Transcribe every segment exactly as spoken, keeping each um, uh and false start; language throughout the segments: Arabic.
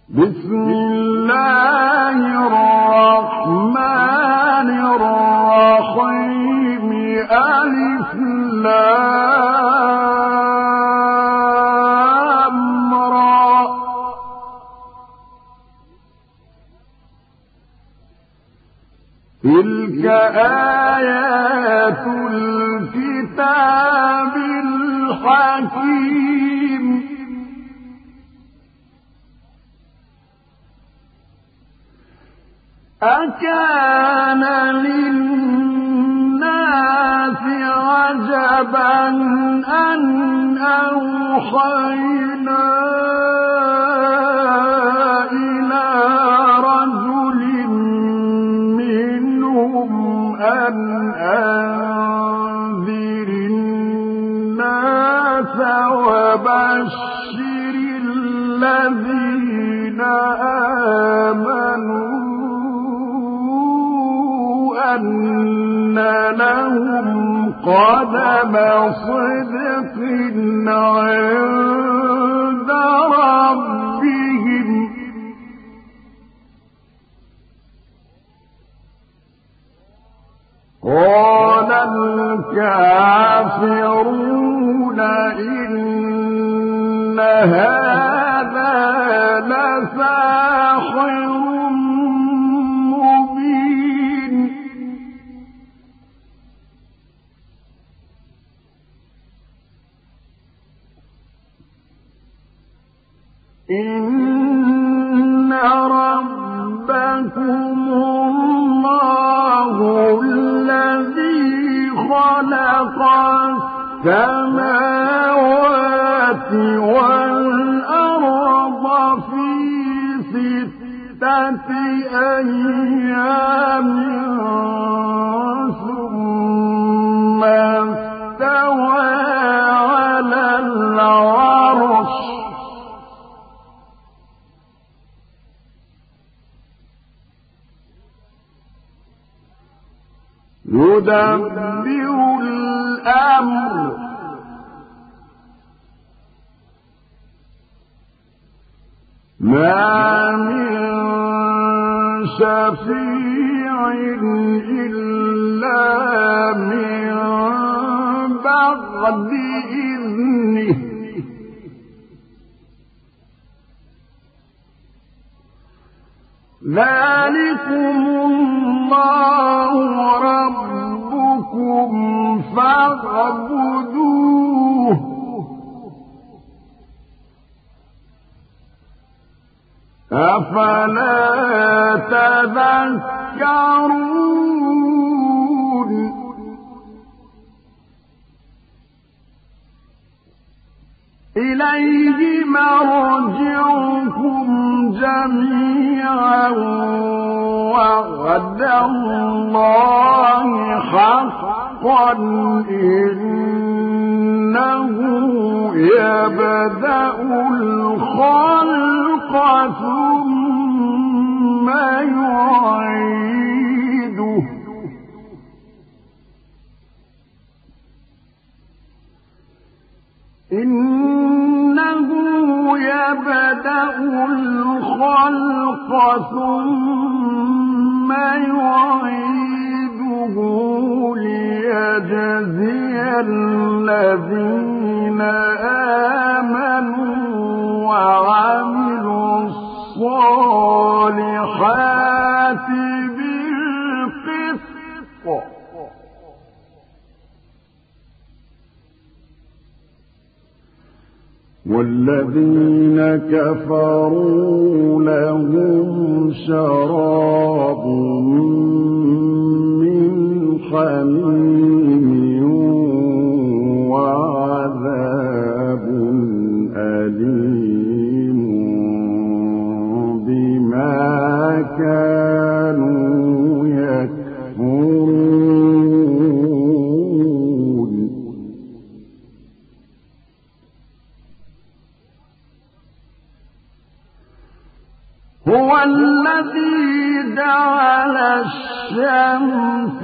بسم الله الرحمن الرحيم ألف لام را تلك آيات الكتاب الحكيم أكان للناس عجبا أن أوحينا إلى رجل منهم أن أنذر الناس وبشر الذين آمنوا أن لهم قدم صدق عند ربهم قال الكافرون إن هذا لساحر إن ربكم الله الذي خلق السماوات والأرض في ستة أيام ثم استوى على العرش يدبر الأمر ما من شفيع إلا من بعد إذنه ذلكم الله ربكم فاعبدوه أفلا تذكرون إليه مرجعكم جميعا وعد الله حقا إنه يبدأ الخلق ثم يعيده إنه يبدأ الخلق ثم يعيده ليجزي الذين آمنوا وعملوا الصالحات بالقسط والذين كفروا لهم شراب من حميم وعذاب أليم بما كانوا يكفرون هو الذي جعل الشمس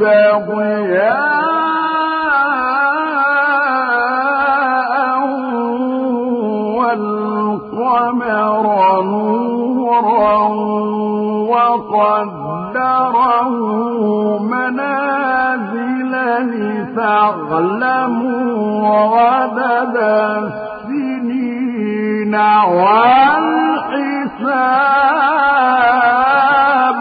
ضياء والقمر القمر نورا وقدره منازل لتعلموا عدد السنين والحساب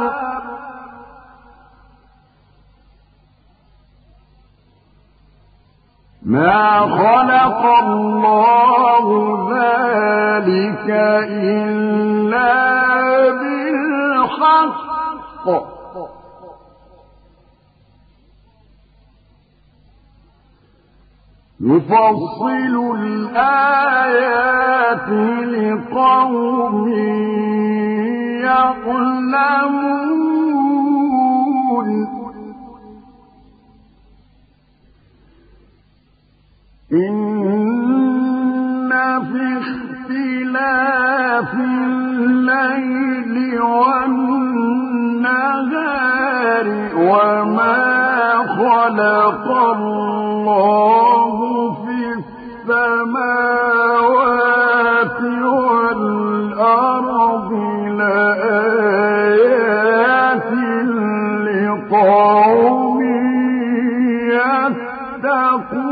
ما خلق الله ذلك إلا بالحق يفصل الآيات لقوم يعلمون إن في اختلاف الليل والنهار وما خلق الله في السماوات والأرض لآيات لقوم يتقون